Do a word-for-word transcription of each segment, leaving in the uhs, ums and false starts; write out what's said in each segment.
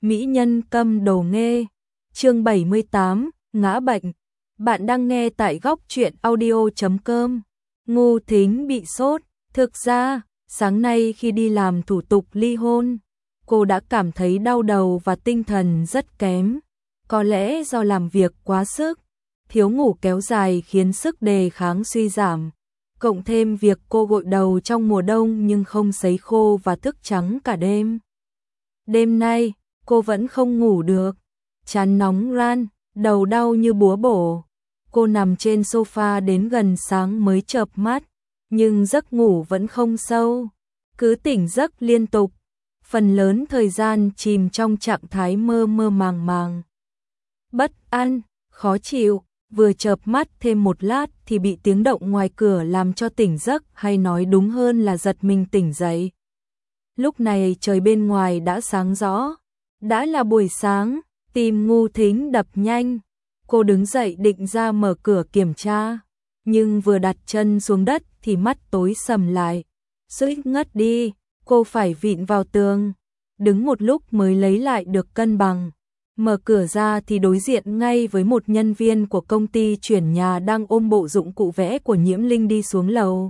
Mỹ nhân câm đồ nghê. Chương bảy mươi tám, ngã bệnh. Bạn đang nghe tại góc truyện audio chấm com. Ngô Thính bị sốt. Thực ra, sáng nay khi đi làm thủ tục ly hôn, cô đã cảm thấy đau đầu và tinh thần rất kém. Có lẽ do làm việc quá sức, thiếu ngủ kéo dài khiến sức đề kháng suy giảm. Cộng thêm việc cô gội đầu trong mùa đông nhưng không sấy khô và thức trắng cả đêm. Đêm nay, cô vẫn không ngủ được. Trán nóng ran, đầu đau như búa bổ. Cô nằm trên sofa đến gần sáng mới chợp mắt, nhưng giấc ngủ vẫn không sâu. Cứ tỉnh giấc liên tục, phần lớn thời gian chìm trong trạng thái mơ mơ màng màng. Bất an, khó chịu, vừa chợp mắt thêm một lát thì bị tiếng động ngoài cửa làm cho tỉnh giấc, hay nói đúng hơn là giật mình tỉnh dậy. Lúc này trời bên ngoài đã sáng rõ, đã là buổi sáng, tim Ngô Thính đập nhanh. Cô đứng dậy định ra mở cửa kiểm tra, nhưng vừa đặt chân xuống đất thì mắt tối sầm lại. Suýt ngất đi, cô phải vịn vào tường, đứng một lúc mới lấy lại được cân bằng. Mở cửa ra thì đối diện ngay với một nhân viên của công ty chuyển nhà đang ôm bộ dụng cụ vẽ của Nhiễm Linh đi xuống lầu.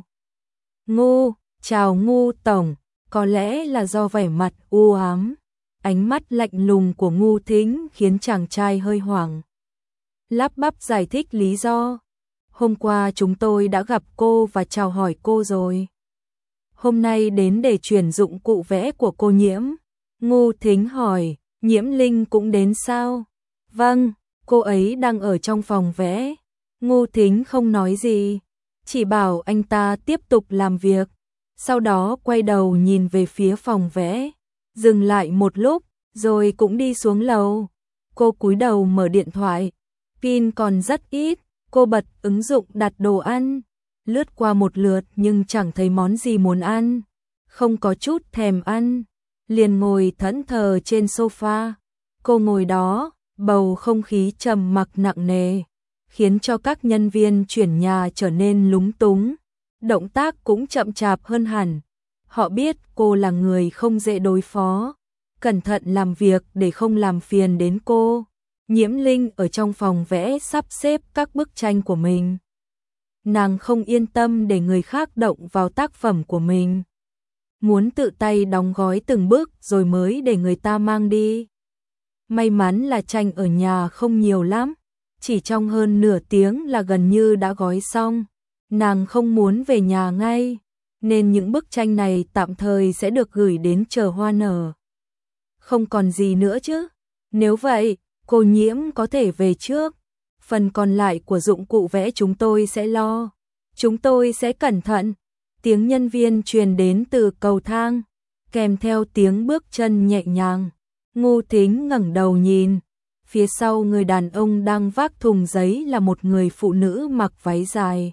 Ngô, chào Ngô tổng. Có lẽ là do vẻ mặt u ám, ánh mắt lạnh lùng của Ngô Thính khiến chàng trai hơi hoảng. Lắp bắp giải thích lý do. Hôm qua chúng tôi đã gặp cô và chào hỏi cô rồi. Hôm nay đến để chuyển dụng cụ vẽ của cô Nhiễm. Ngô Thính hỏi, Nhiễm Linh cũng đến sao? Vâng, cô ấy đang ở trong phòng vẽ. Ngô Thính không nói gì, chỉ bảo anh ta tiếp tục làm việc. Sau đó quay đầu nhìn về phía phòng vẽ, dừng lại một lúc, rồi cũng đi xuống lầu. Cô cúi đầu mở điện thoại, pin còn rất ít, cô bật ứng dụng đặt đồ ăn, lướt qua một lượt nhưng chẳng thấy món gì muốn ăn, không có chút thèm ăn, liền ngồi thẫn thờ trên sofa. Cô ngồi đó, bầu không khí trầm mặc nặng nề, khiến cho các nhân viên chuyển nhà trở nên lúng túng. Động tác cũng chậm chạp hơn hẳn. Họ biết cô là người không dễ đối phó, cẩn thận làm việc để không làm phiền đến cô. Nhiễm Linh ở trong phòng vẽ sắp xếp các bức tranh của mình. Nàng không yên tâm để người khác động vào tác phẩm của mình, muốn tự tay đóng gói từng bức rồi mới để người ta mang đi. May mắn là tranh ở nhà không nhiều lắm, chỉ trong hơn nửa tiếng là gần như đã gói xong. Nàng không muốn về nhà ngay, nên những bức tranh này tạm thời sẽ được gửi đến chờ hoa nở. Không còn gì nữa chứ? Nếu vậy, cô Nhiễm có thể về trước. Phần còn lại của dụng cụ vẽ chúng tôi sẽ lo. Chúng tôi sẽ cẩn thận. Tiếng nhân viên truyền đến từ cầu thang, kèm theo tiếng bước chân nhẹ nhàng. Ngô Thính ngẩng đầu nhìn. Phía sau người đàn ông đang vác thùng giấy là một người phụ nữ mặc váy dài.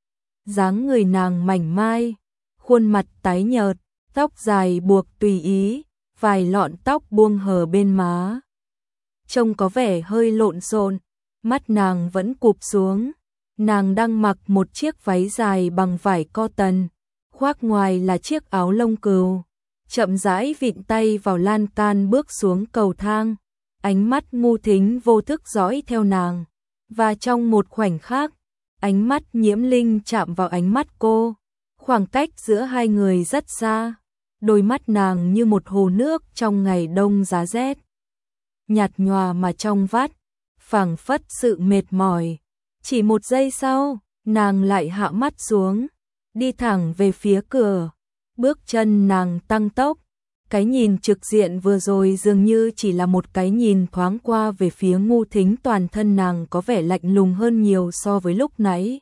Dáng người nàng mảnh mai, khuôn mặt tái nhợt, tóc dài buộc tùy ý, vài lọn tóc buông hờ bên má. Trông có vẻ hơi lộn xộn, mắt nàng vẫn cụp xuống. Nàng đang mặc một chiếc váy dài bằng vải cotton, khoác ngoài là chiếc áo lông cừu. Chậm rãi vịn tay vào lan can bước xuống cầu thang. Ánh mắt Ngô Thính vô thức dõi theo nàng, và trong một khoảnh khắc, ánh mắt Nhiễm Linh chạm vào ánh mắt cô. Khoảng cách giữa hai người rất xa, đôi mắt nàng như một hồ nước trong ngày đông giá rét, nhạt nhòa mà trong vắt, phảng phất sự mệt mỏi. Chỉ một giây sau, nàng lại hạ mắt xuống, đi thẳng về phía cửa. Bước chân nàng tăng tốc, cái nhìn trực diện vừa rồi dường như chỉ là một cái nhìn thoáng qua về phía Ngô Thính. Toàn thân nàng có vẻ lạnh lùng hơn nhiều so với lúc nãy.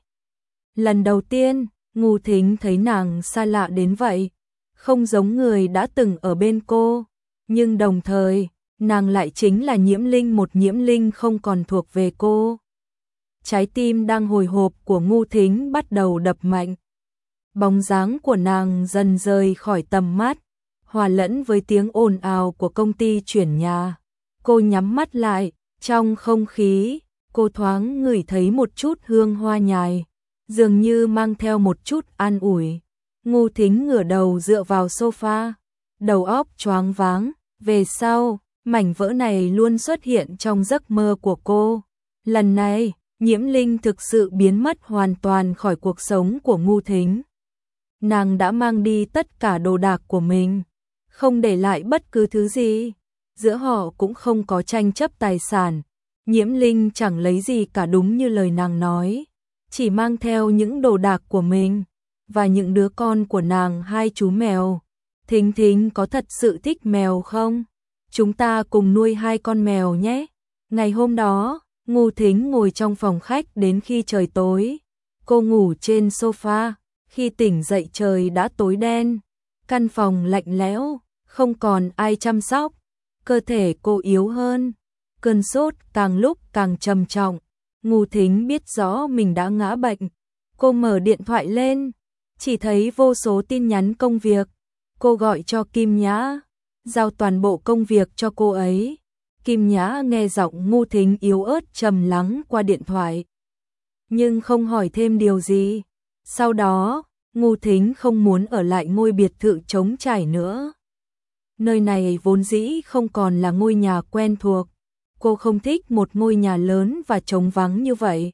Lần đầu tiên, Ngô Thính thấy nàng xa lạ đến vậy, không giống người đã từng ở bên cô, nhưng đồng thời, nàng lại chính là Nhiễm Linh, một Nhiễm Linh không còn thuộc về cô. Trái tim đang hồi hộp của Ngô Thính bắt đầu đập mạnh. Bóng dáng của nàng dần rời khỏi tầm mắt, hòa lẫn với tiếng ồn ào của công ty chuyển nhà. Cô nhắm mắt lại, trong không khí, cô thoáng ngửi thấy một chút hương hoa nhài, dường như mang theo một chút an ủi. Ngô Thính ngửa đầu dựa vào sofa, đầu óc choáng váng. Về sau, Mảnh vỡ này luôn xuất hiện trong giấc mơ của cô. Lần này, Nhiễm Linh thực sự biến mất hoàn toàn khỏi cuộc sống của Ngưu Thính. Nàng đã mang đi tất cả đồ đạc của mình, không để lại bất cứ thứ gì. Giữa họ cũng không có tranh chấp tài sản. Nhiễm Linh chẳng lấy gì cả, đúng như lời nàng nói, chỉ mang theo những đồ đạc của mình và những đứa con của nàng, hai chú mèo. Thính Thính có thật sự thích mèo không? Chúng ta cùng nuôi hai con mèo nhé. Ngày hôm đó, Ngưu Thính ngồi trong phòng khách đến khi trời tối. Cô ngủ trên sofa, khi tỉnh dậy trời đã tối đen. Căn phòng lạnh lẽo, không còn ai chăm sóc. Cơ thể cô yếu hơn, cơn sốt càng lúc càng trầm trọng. Ngưu Thính biết rõ mình đã ngã bệnh. Cô mở điện thoại lên, chỉ thấy vô số tin nhắn công việc. Cô gọi cho Kim Nhã, giao toàn bộ công việc cho cô ấy. Kim Nhã nghe giọng Ngưu Thính yếu ớt trầm lắng qua điện thoại, nhưng không hỏi thêm điều gì. Sau đó, Ngưu Thính không muốn ở lại ngôi biệt thự trống trải nữa. Nơi này vốn dĩ không còn là ngôi nhà quen thuộc. Cô không thích một ngôi nhà lớn và trống vắng như vậy.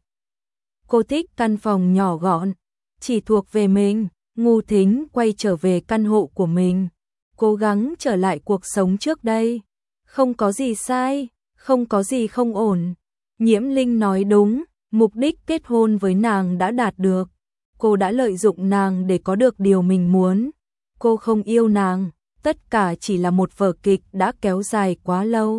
Cô thích căn phòng nhỏ gọn, chỉ thuộc về mình. Ngưu Thính quay trở về căn hộ của mình, cố gắng trở lại cuộc sống trước đây. Không có gì sai, không có gì không ổn. Nhiễm Linh nói đúng, mục đích kết hôn với nàng đã đạt được. Cô đã lợi dụng nàng để có được điều mình muốn. Cô không yêu nàng, tất cả chỉ là một vở kịch đã kéo dài quá lâu,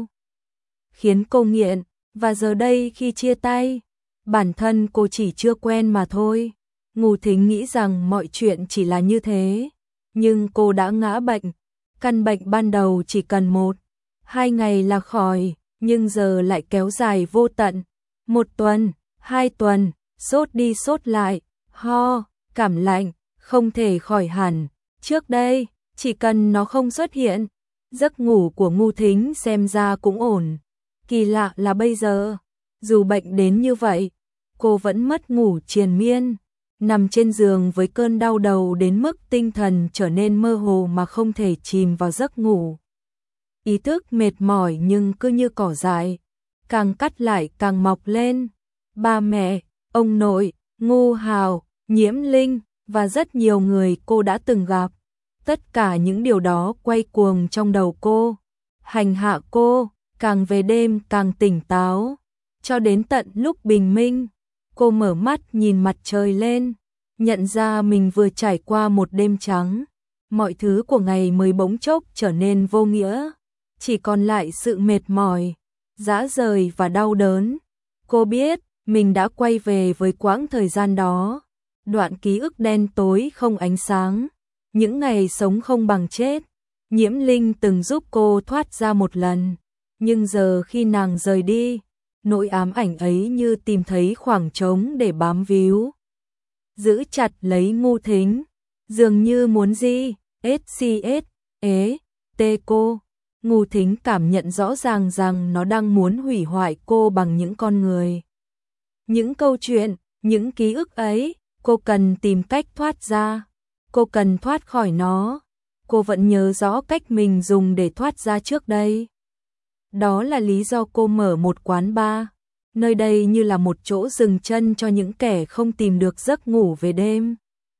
khiến cô nghiện. Và giờ đây khi chia tay, bản thân cô chỉ chưa quen mà thôi. Ngưu Thính nghĩ rằng mọi chuyện chỉ là như thế, nhưng cô đã ngã bệnh. Căn bệnh ban đầu chỉ cần một, hai ngày là khỏi, nhưng giờ lại kéo dài vô tận. Một tuần, hai tuần, sốt đi sốt lại, ho, cảm lạnh, không thể khỏi hẳn. Trước đây, chỉ cần nó không xuất hiện, giấc ngủ của Ngưu Thính xem ra cũng ổn. Kỳ lạ là bây giờ, dù bệnh đến như vậy, cô vẫn mất ngủ triền miên. Nằm trên giường với cơn đau đầu đến mức tinh thần trở nên mơ hồ mà không thể chìm vào giấc ngủ. Ý thức mệt mỏi nhưng cứ như cỏ dại, càng cắt lại càng mọc lên. Ba mẹ, ông nội, Ngưu Hào, Nhiễm Linh và rất nhiều người cô đã từng gặp. Tất cả những điều đó quay cuồng trong đầu cô, hành hạ cô, càng về đêm càng tỉnh táo. Cho đến tận lúc bình minh, cô mở mắt nhìn mặt trời lên, nhận ra mình vừa trải qua một đêm trắng. Mọi thứ của ngày mới bỗng chốc trở nên vô nghĩa, chỉ còn lại sự mệt mỏi, rã rời và đau đớn. Cô biết mình đã quay về với quãng thời gian đó, đoạn ký ức đen tối không ánh sáng, những ngày sống không bằng chết. Nhiễm Linh từng giúp cô thoát ra một lần, nhưng giờ khi nàng rời đi, nỗi ám ảnh ấy như tìm thấy khoảng trống để bám víu, giữ chặt lấy Ngưu Thính, dường như muốn gì, ét xê ét, ế, tê cô. Ngưu Thính cảm nhận rõ ràng rằng nó đang muốn hủy hoại cô bằng những con người, những câu chuyện, những ký ức ấy. Cô cần tìm cách thoát ra, cô cần thoát khỏi nó. Cô vẫn nhớ rõ cách mình dùng để thoát ra trước đây. Đó là lý do cô mở một quán bar. Nơi đây như là một chỗ dừng chân cho những kẻ không tìm được giấc ngủ về đêm.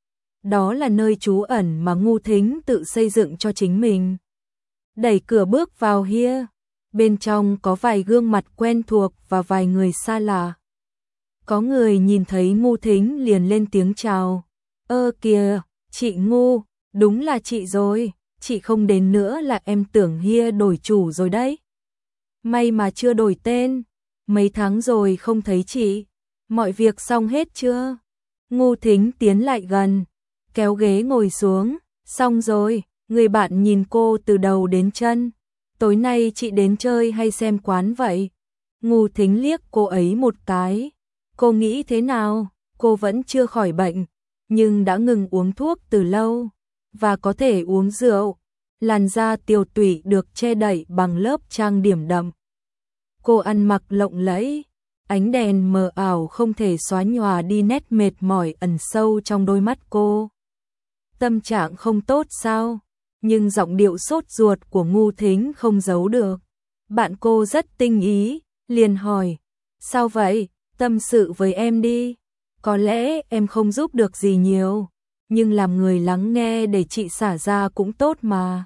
Đó là nơi trú ẩn mà Ngưu Thính tự xây dựng cho chính mình. Đẩy cửa bước vào here, bên trong có vài gương mặt quen thuộc và vài người xa lạ. Có người nhìn thấy Ngưu Thính liền lên tiếng chào. Ơ kìa, chị Ngưu, đúng là chị rồi, chị không đến nữa là em tưởng here đổi chủ rồi đấy. May mà chưa đổi tên, mấy tháng rồi không thấy chị, mọi việc xong hết chưa? Ngưu Thính tiến lại gần, kéo ghế ngồi xuống. Xong rồi. Người bạn nhìn cô từ đầu đến chân. Tối nay chị đến chơi hay xem quán vậy? Ngưu Thính liếc cô ấy một cái. Cô nghĩ thế nào? Cô vẫn chưa khỏi bệnh, nhưng đã ngừng uống thuốc từ lâu và có thể uống rượu. Làn da tiều tụy được che đậy bằng lớp trang điểm đậm. Cô ăn mặc lộng lẫy, ánh đèn mờ ảo không thể xóa nhòa đi nét mệt mỏi ẩn sâu trong đôi mắt cô. Tâm trạng không tốt sao? Nhưng giọng điệu sốt ruột của Ngưu Thính không giấu được. Bạn cô rất tinh ý, liền hỏi, sao vậy, tâm sự với em đi. Có lẽ em không giúp được gì nhiều, nhưng làm người lắng nghe để chị xả ra cũng tốt mà.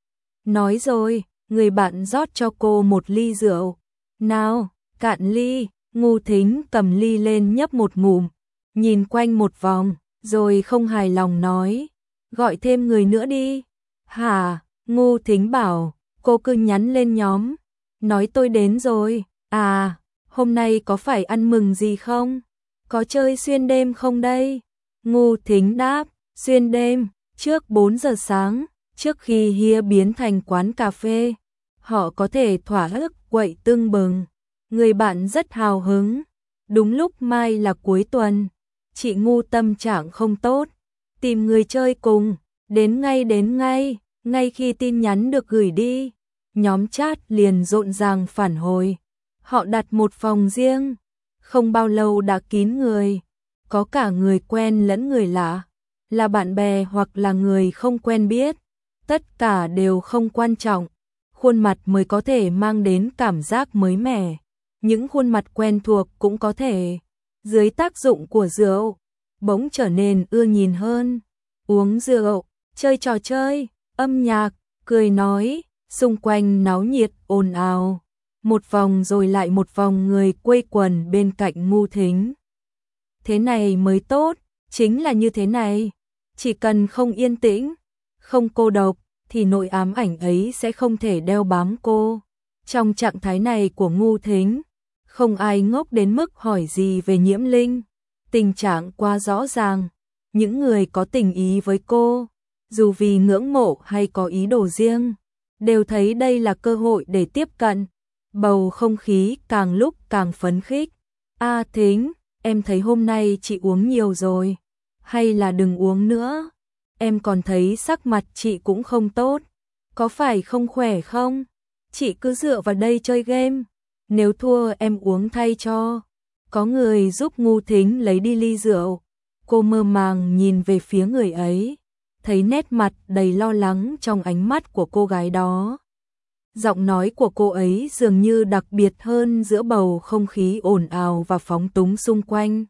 Nói rồi, người bạn rót cho cô một ly rượu. Nào, cạn ly. Ngô Thính cầm ly lên nhấp một ngụm, nhìn quanh một vòng, rồi không hài lòng nói, gọi thêm người nữa đi. Hả? Ngô Thính bảo, cô cứ nhắn lên nhóm, nói tôi đến rồi. À, hôm nay có phải ăn mừng gì không? Có chơi xuyên đêm không đây? Ngô Thính đáp, xuyên đêm, trước bốn giờ sáng, trước khi Hia biến thành quán cà phê, họ có thể thỏa ức quậy tưng bừng. Người bạn rất hào hứng. Đúng lúc mai là cuối tuần, chị Ngu tâm trạng không tốt, tìm người chơi cùng, đến ngay đến ngay, ngay khi tin nhắn được gửi đi, nhóm chat liền rộn ràng phản hồi. Họ đặt một phòng riêng, không bao lâu đã kín người, có cả người quen lẫn người lạ, là bạn bè hoặc là người không quen biết, tất cả đều không quan trọng, khuôn mặt mới có thể mang đến cảm giác mới mẻ. Những khuôn mặt quen thuộc cũng có thể, dưới tác dụng của rượu, bỗng trở nên ưa nhìn hơn. Uống rượu, chơi trò chơi, âm nhạc, cười nói, xung quanh náo nhiệt ồn ào. Một vòng rồi lại một vòng người quây quần bên cạnh Ngô Thính. Thế này mới tốt, chính là như thế này. Chỉ cần không yên tĩnh, không cô độc, thì nỗi ám ảnh ấy sẽ không thể đeo bám cô. Trong trạng thái này của Ngô Thính, không ai ngốc đến mức hỏi gì về Nhiễm Linh. Tình trạng quá rõ ràng. Những người có tình ý với cô, dù vì ngưỡng mộ hay có ý đồ riêng, đều thấy đây là cơ hội để tiếp cận. Bầu không khí càng lúc càng phấn khích. A Thính, em thấy hôm nay chị uống nhiều rồi. Hay là đừng uống nữa. Em còn thấy sắc mặt chị cũng không tốt. Có phải không khỏe không? Chị cứ dựa vào đây chơi game. Nếu thua em uống thay cho. Có người giúp Ngô Thính lấy đi ly rượu. Cô mơ màng nhìn về phía người ấy, thấy nét mặt đầy lo lắng trong ánh mắt của cô gái đó. Giọng nói của cô ấy dường như đặc biệt hơn giữa bầu không khí ồn ào và phóng túng xung quanh.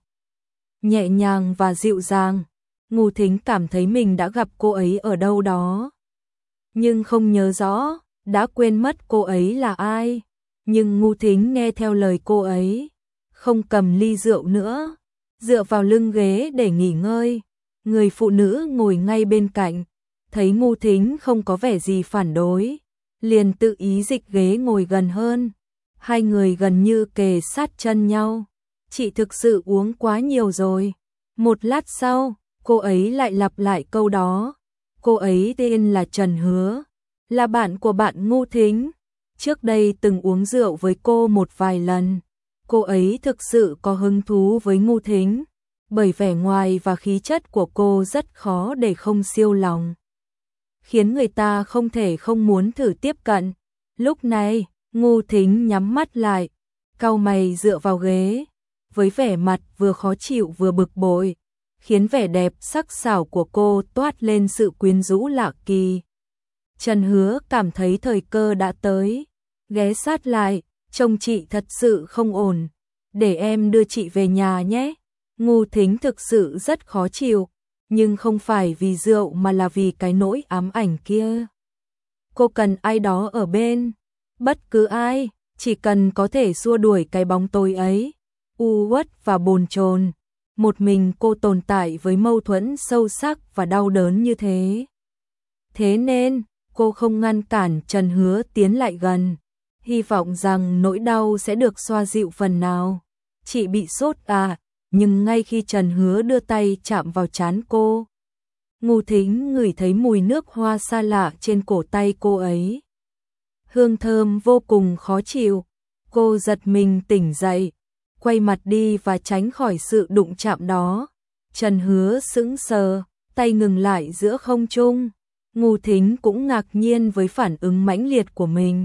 Nhẹ nhàng và dịu dàng, Ngô Thính cảm thấy mình đã gặp cô ấy ở đâu đó. Nhưng không nhớ rõ, đã quên mất cô ấy là ai. Nhưng Ngô Thính nghe theo lời cô ấy, không cầm ly rượu nữa, dựa vào lưng ghế để nghỉ ngơi. Người phụ nữ ngồi ngay bên cạnh, thấy Ngô Thính không có vẻ gì phản đối, liền tự ý dịch ghế ngồi gần hơn. Hai người gần như kề sát chân nhau. Chị thực sự uống quá nhiều rồi. Một lát sau, cô ấy lại lặp lại câu đó. Cô ấy tên là Trần Hứa, là bạn của bạn Ngô Thính. Trước đây từng uống rượu với cô một vài lần. Cô ấy thực sự có hứng thú với Ngô Thính, bởi vẻ ngoài và khí chất của cô rất khó để không siêu lòng, khiến người ta không thể không muốn thử tiếp cận. Lúc này, Ngô Thính nhắm mắt lại, cau mày dựa vào ghế, với vẻ mặt vừa khó chịu vừa bực bội, khiến vẻ đẹp sắc sảo của cô toát lên sự quyến rũ lạ kỳ. Trần Hứa cảm thấy thời cơ đã tới, ghé sát lại, trông chị thật sự không ổn, để em đưa chị về nhà nhé. Ngô Thính thực sự rất khó chịu, nhưng không phải vì rượu mà là vì cái nỗi ám ảnh kia. Cô cần ai đó ở bên, bất cứ ai, chỉ cần có thể xua đuổi cái bóng tối ấy, u uất và bồn chồn. Một mình cô tồn tại với mâu thuẫn sâu sắc và đau đớn như thế. Thế nên, cô không ngăn cản Trần Hứa tiến lại gần, hy vọng rằng nỗi đau sẽ được xoa dịu phần nào. Chị bị sốt à? Nhưng ngay khi Trần Hứa đưa tay chạm vào trán cô, Ngô Thính ngửi thấy mùi nước hoa xa lạ trên cổ tay cô ấy. Hương thơm vô cùng khó chịu. Cô giật mình tỉnh dậy, quay mặt đi và tránh khỏi sự đụng chạm đó. Trần Hứa sững sờ, tay ngừng lại giữa không trung. Ngô Thính cũng ngạc nhiên với phản ứng mãnh liệt của mình.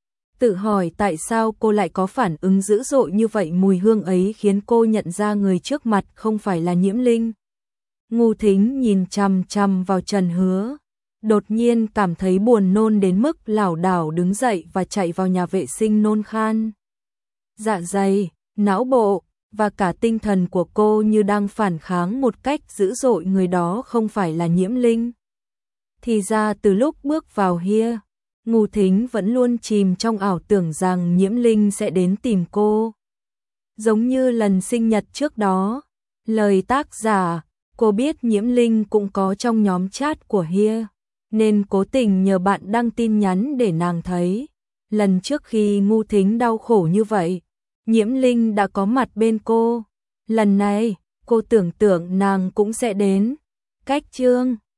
Tự hỏi tại sao cô lại có phản ứng dữ dội như vậy. Mùi hương ấy khiến cô nhận ra người trước mặt không phải là Nhiễm Linh. Ngô Thính nhìn chằm chằm vào Trần Hứa, đột nhiên cảm thấy buồn nôn đến mức lảo đảo đứng dậy và chạy vào nhà vệ sinh nôn khan. Dạ dày, não bộ và cả tinh thần của cô như đang phản kháng một cách dữ dội, người đó không phải là Nhiễm Linh. Thì ra từ lúc bước vào Hia, Ngô Thính vẫn luôn chìm trong ảo tưởng rằng Nhiễm Linh sẽ đến tìm cô. Giống như lần sinh nhật trước đó, lời tác giả, cô biết Nhiễm Linh cũng có trong nhóm chat của Hia, nên cố tình nhờ bạn đăng tin nhắn để nàng thấy. Lần trước khi Ngô Thính đau khổ như vậy, Nhiễm Linh đã có mặt bên cô. Lần này, cô tưởng tượng nàng cũng sẽ đến. Cách chương